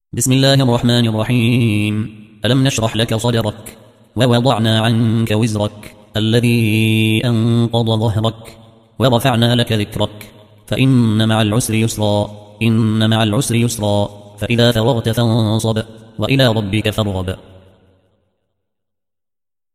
بسم الله الرحمن الرحيم. ألم نشرح لك صدرك ووضعنا عنك وزرك الذي أنقض ظهرك ورفعنا لك ذكرك فإن مع العسر يسرا إن مع العسر يسرا فإذا فرغت فانصب وإلى ربك فارغب.